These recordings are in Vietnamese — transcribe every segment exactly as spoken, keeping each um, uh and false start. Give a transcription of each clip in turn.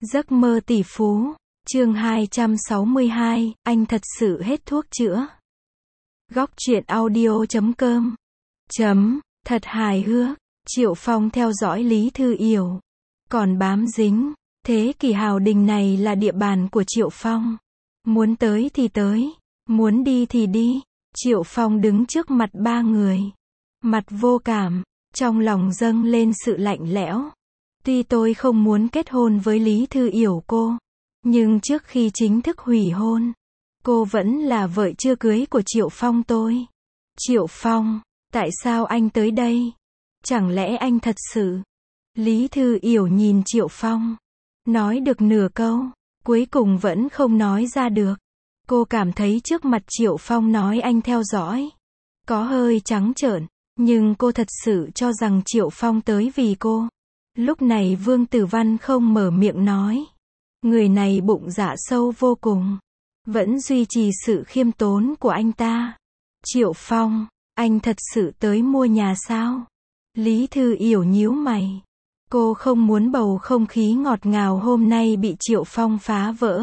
Giấc mơ tỷ phú, chương hai trăm sáu mươi hai, anh thật sự hết thuốc chữa. Góc truyện audio chấm com. Chấm, thật hài hước, Triệu Phong theo dõi Lý Thư Yểu. Còn bám dính, thế kỷ Hào Đình này là địa bàn của Triệu Phong. Muốn tới thì tới, muốn đi thì đi. Triệu Phong đứng trước mặt ba người. Mặt vô cảm, trong lòng dâng lên sự lạnh lẽo. Tuy tôi không muốn kết hôn với Lý Thư Yểu cô, nhưng trước khi chính thức hủy hôn, cô vẫn là vợ chưa cưới của Triệu Phong tôi. Triệu Phong, tại sao anh tới đây? Chẳng lẽ anh thật sự? Lý Thư Yểu nhìn Triệu Phong, nói được nửa câu, cuối cùng vẫn không nói ra được. Cô cảm thấy trước mặt Triệu Phong nói anh theo dõi, có hơi trắng trợn, nhưng cô thật sự cho rằng Triệu Phong tới vì cô. Lúc này Vương Tử Văn không mở miệng nói. Người này bụng dạ sâu vô cùng, vẫn duy trì sự khiêm tốn của anh ta. Triệu Phong, anh thật sự tới mua nhà sao? Lý Thư Yểu nhíu mày. Cô không muốn bầu không khí ngọt ngào hôm nay bị Triệu Phong phá vỡ.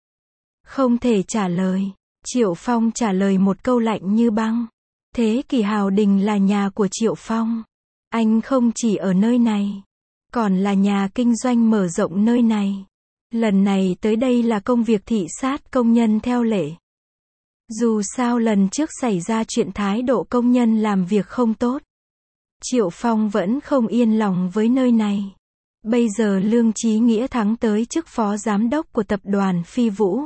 Không thể trả lời. Triệu Phong trả lời một câu lạnh như băng. Thế kỷ Hào Đình là nhà của Triệu Phong. Anh không chỉ ở nơi này, còn là nhà kinh doanh mở rộng nơi này. Lần này tới đây là công việc thị sát công nhân theo lệ. Dù sao lần trước xảy ra chuyện thái độ công nhân làm việc không tốt, Triệu Phong vẫn không yên lòng với nơi này. Bây giờ Lương Chí Nghĩa thắng tới chức phó giám đốc của tập đoàn Phi Vũ.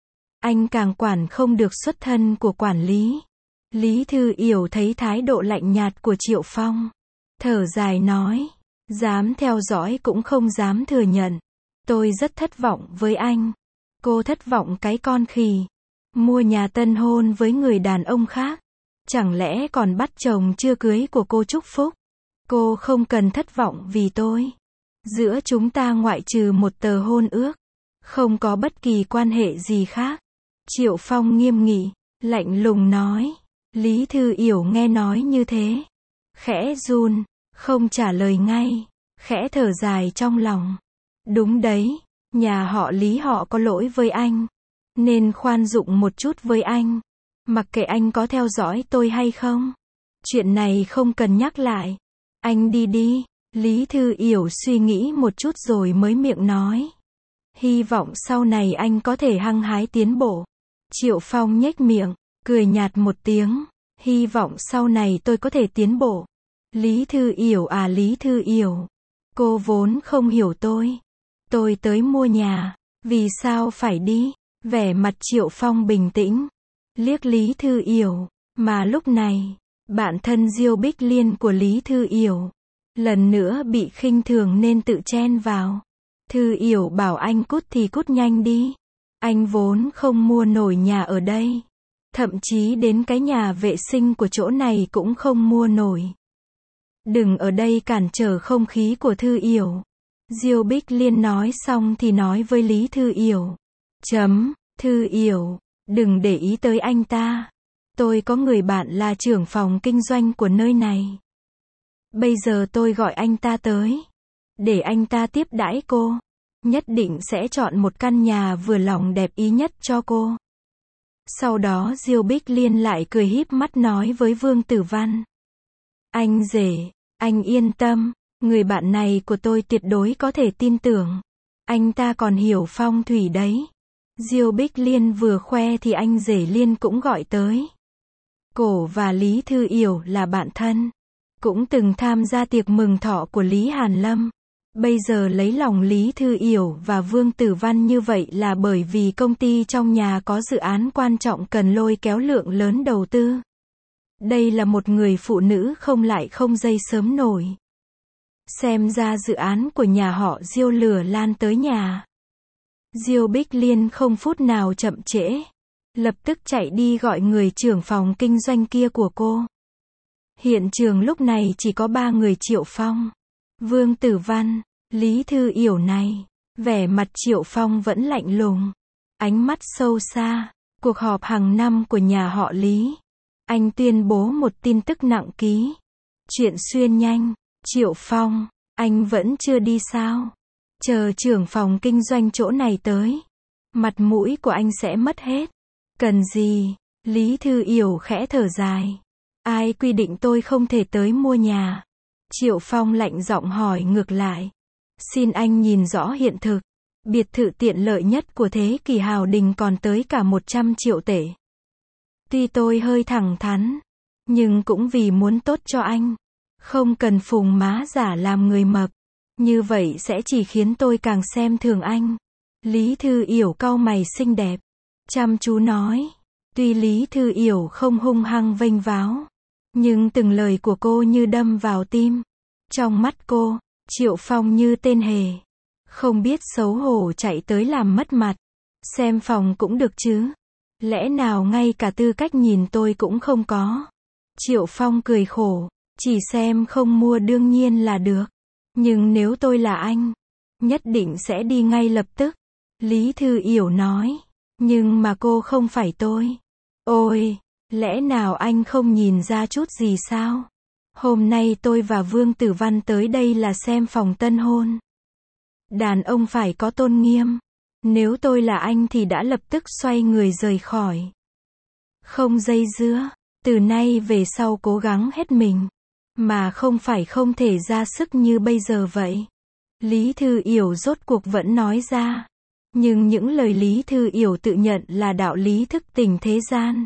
Anh càng quản không được xuất thân của quản lý. Lý Thư Yểu thấy thái độ lạnh nhạt của Triệu Phong, thở dài nói, dám theo dõi cũng không dám thừa nhận. Tôi rất thất vọng với anh. Cô thất vọng cái con khỉ. Mua nhà tân hôn với người đàn ông khác. Chẳng lẽ còn bắt chồng chưa cưới của cô chúc phúc? Cô không cần thất vọng vì tôi. Giữa chúng ta ngoại trừ một tờ hôn ước, không có bất kỳ quan hệ gì khác. Triệu Phong nghiêm nghị, lạnh lùng nói. Lý Thư Yểu nghe nói như thế, khẽ run, không trả lời ngay, khẽ thở dài trong lòng. Đúng đấy, nhà họ Lý họ có lỗi với anh, nên khoan dụng một chút với anh. Mặc kệ anh có theo dõi tôi hay không, chuyện này không cần nhắc lại. Anh đi đi. Lý Thư Yểu suy nghĩ một chút rồi mới miệng nói. Hy vọng sau này anh có thể hăng hái tiến bộ. Triệu Phong nhếch miệng, cười nhạt một tiếng. Hy vọng sau này tôi có thể tiến bộ. Lý Thư Yểu à Lý Thư Yểu, cô vốn không hiểu tôi. Tôi tới mua nhà, vì sao phải đi? Vẻ mặt Triệu Phong bình tĩnh, liếc Lý Thư Yểu, mà lúc này, bạn thân Diêu Bích Liên của Lý Thư Yểu, lần nữa bị khinh thường nên tự chen vào. Thư Yểu bảo anh cút thì cút nhanh đi. Anh vốn không mua nổi nhà ở đây. Thậm chí đến cái nhà vệ sinh của chỗ này cũng không mua nổi. Đừng ở đây cản trở không khí của Thư Yểu. Diêu Bích Liên nói xong thì nói với Lý Thư Yểu. Chấm, Thư Yểu, đừng để ý tới anh ta. Tôi có người bạn là trưởng phòng kinh doanh của nơi này. Bây giờ tôi gọi anh ta tới, để anh ta tiếp đãi cô. Nhất định sẽ chọn một căn nhà vừa lòng đẹp ý nhất cho cô. Sau đó Diêu Bích Liên lại cười híp mắt nói với Vương Tử Văn. Anh rể, anh yên tâm, người bạn này của tôi tuyệt đối có thể tin tưởng. Anh ta còn hiểu phong thủy đấy. Diêu Bích Liên vừa khoe thì anh rể Liên cũng gọi tới. Cổ và Lý Thư Yểu là bạn thân, cũng từng tham gia tiệc mừng thọ của Lý Hàn Lâm. Bây giờ lấy lòng Lý Thư Yểu và Vương Tử Văn như vậy là bởi vì công ty trong nhà có dự án quan trọng cần lôi kéo lượng lớn đầu tư. Đây là một người phụ nữ không lại không dây sớm nổi. Xem ra dự án của nhà họ Diêu lửa lan tới nhà. Diêu Bích Liên không phút nào chậm trễ, lập tức chạy đi gọi người trưởng phòng kinh doanh kia của cô. Hiện trường lúc này chỉ có ba người Triệu Phong, Vương Tử Văn, Lý Thư Yểu này. Vẻ mặt Triệu Phong vẫn lạnh lùng, ánh mắt sâu xa. Cuộc họp hàng năm của nhà họ Lý. Anh tuyên bố một tin tức nặng ký. Chuyện xuyên nhanh. Triệu Phong, anh vẫn chưa đi sao? Chờ trưởng phòng kinh doanh chỗ này tới, mặt mũi của anh sẽ mất hết. Cần gì? Lý Thư Yểu khẽ thở dài. Ai quy định tôi không thể tới mua nhà? Triệu Phong lạnh giọng hỏi ngược lại. Xin anh nhìn rõ hiện thực. Biệt thự tiện lợi nhất của thế kỷ Hào Đình còn tới cả một trăm triệu tệ. Tuy tôi hơi thẳng thắn, nhưng cũng vì muốn tốt cho anh. Không cần phùng má giả làm người mập. Như vậy sẽ chỉ khiến tôi càng xem thường anh. Lý Thư Yểu cau mày xinh đẹp, chăm chú nói. Tuy Lý Thư Yểu không hung hăng vênh váo, nhưng từng lời của cô như đâm vào tim. Trong mắt cô, Triệu Phong như tên hề. Không biết xấu hổ chạy tới làm mất mặt. Xem phòng cũng được chứ. Lẽ nào ngay cả tư cách nhìn tôi cũng không có? Triệu Phong cười khổ. Chỉ xem không mua đương nhiên là được. Nhưng nếu tôi là anh, nhất định sẽ đi ngay lập tức. Lý Thư Yểu nói. Nhưng mà cô không phải tôi. Ôi, lẽ nào anh không nhìn ra chút gì sao? Hôm nay tôi và Vương Tử Văn tới đây là xem phòng tân hôn. Đàn ông phải có tôn nghiêm. Nếu tôi là anh thì đã lập tức xoay người rời khỏi. Không dây dưa. Từ nay về sau cố gắng hết mình. Mà không phải không thể ra sức như bây giờ vậy. Lý Thư Yểu rốt cuộc vẫn nói ra. Nhưng những lời Lý Thư Yểu tự nhận là đạo lý thức tỉnh thế gian.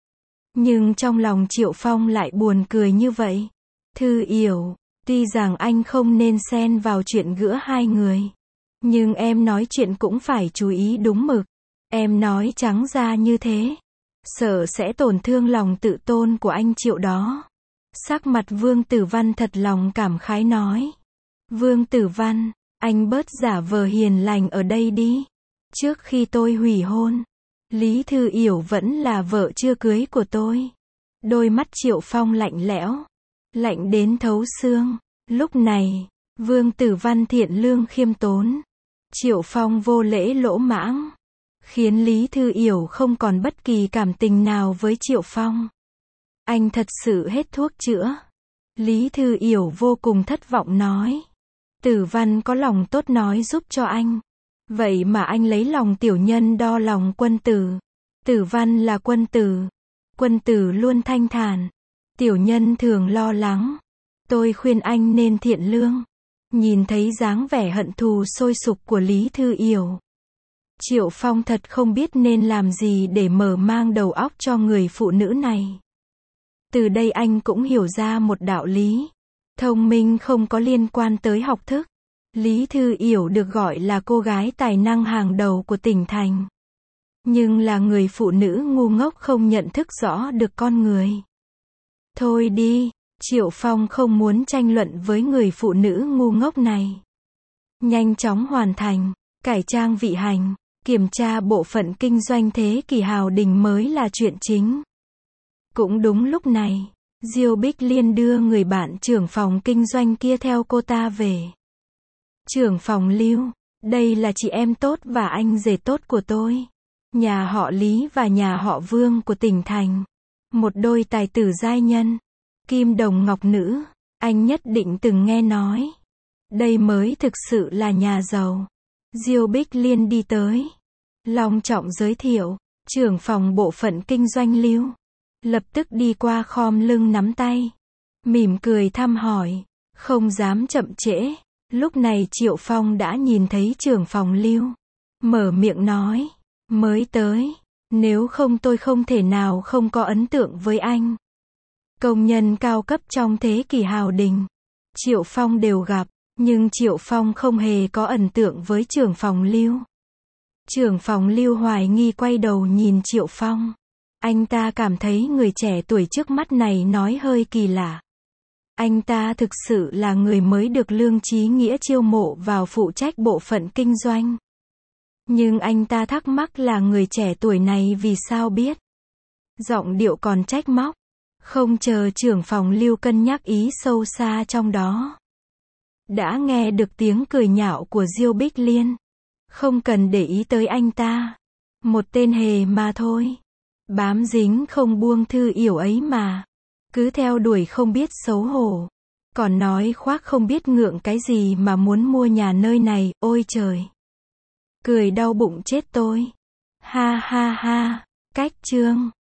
Nhưng trong lòng Triệu Phong lại buồn cười như vậy. Thư Yểu, tuy rằng anh không nên xen vào chuyện giữa hai người. Nhưng em nói chuyện cũng phải chú ý đúng mực. Em nói trắng ra như thế, sợ sẽ tổn thương lòng tự tôn của anh Triệu đó. Sắc mặt Vương Tử Văn thật lòng cảm khái nói. Vương Tử Văn, anh bớt giả vờ hiền lành ở đây đi. Trước khi tôi hủy hôn, Lý Thư Yểu vẫn là vợ chưa cưới của tôi. Đôi mắt Triệu Phong lạnh lẽo, lạnh đến thấu xương. Lúc này, Vương Tử Văn thiện lương khiêm tốn. Triệu Phong vô lễ lỗ mãng, khiến Lý Thư Yểu không còn bất kỳ cảm tình nào với Triệu Phong. Anh thật sự hết thuốc chữa. Lý Thư Yểu vô cùng thất vọng nói. Tử Văn có lòng tốt nói giúp cho anh. Vậy mà anh lấy lòng tiểu nhân đo lòng quân tử. Tử Văn là quân tử. Quân tử luôn thanh thản. Tiểu nhân thường lo lắng. Tôi khuyên anh nên thiện lương. Nhìn thấy dáng vẻ hận thù sôi sục của Lý Thư Yểu, Triệu Phong thật không biết nên làm gì để mở mang đầu óc cho người phụ nữ này. Từ đây anh cũng hiểu ra một đạo lý. Thông minh không có liên quan tới học thức. Lý Thư Yểu được gọi là cô gái tài năng hàng đầu của tỉnh thành. Nhưng là người phụ nữ ngu ngốc không nhận thức rõ được con người. Thôi đi, Triệu Phong không muốn tranh luận với người phụ nữ ngu ngốc này. Nhanh chóng hoàn thành, cải trang vị hành, kiểm tra bộ phận kinh doanh thế kỷ Hào Đình mới là chuyện chính. Cũng đúng lúc này, Diêu Bích Liên đưa người bạn trưởng phòng kinh doanh kia theo cô ta về. Trưởng phòng Lưu, đây là chị em tốt và anh rể tốt của tôi. Nhà họ Lý và nhà họ Vương của tỉnh thành. Một đôi tài tử giai nhân. Kim đồng ngọc nữ, anh nhất định từng nghe nói. Đây mới thực sự là nhà giàu. Diêu Bích Liên đi tới, long trọng giới thiệu, trưởng phòng bộ phận kinh doanh Lưu. Lập tức đi qua khom lưng nắm tay, mỉm cười thăm hỏi, không dám chậm trễ. Lúc này Triệu Phong đã nhìn thấy trưởng phòng Lưu, mở miệng nói, mới tới, nếu không tôi không thể nào không có ấn tượng với anh. Công nhân cao cấp trong thế kỷ Hào Đình, Triệu Phong đều gặp, nhưng Triệu Phong không hề có ấn tượng với trưởng phòng Lưu. Trưởng phòng Lưu hoài nghi quay đầu nhìn Triệu Phong. Anh ta cảm thấy người trẻ tuổi trước mắt này nói hơi kỳ lạ. Anh ta thực sự là người mới được Lương Chí Nghĩa chiêu mộ vào phụ trách bộ phận kinh doanh. Nhưng anh ta thắc mắc là người trẻ tuổi này vì sao biết. Giọng điệu còn trách móc. Không chờ trưởng phòng Lưu cân nhắc ý sâu xa trong đó. Đã nghe được tiếng cười nhạo của Diêu Bích Liên. Không cần để ý tới anh ta. Một tên hề mà thôi. Bám dính không buông Thư Yểu ấy mà. Cứ theo đuổi không biết xấu hổ. Còn nói khoác không biết ngượng cái gì mà muốn mua nhà nơi này, ôi trời. Cười đau bụng chết tôi. Ha ha ha. Cách chương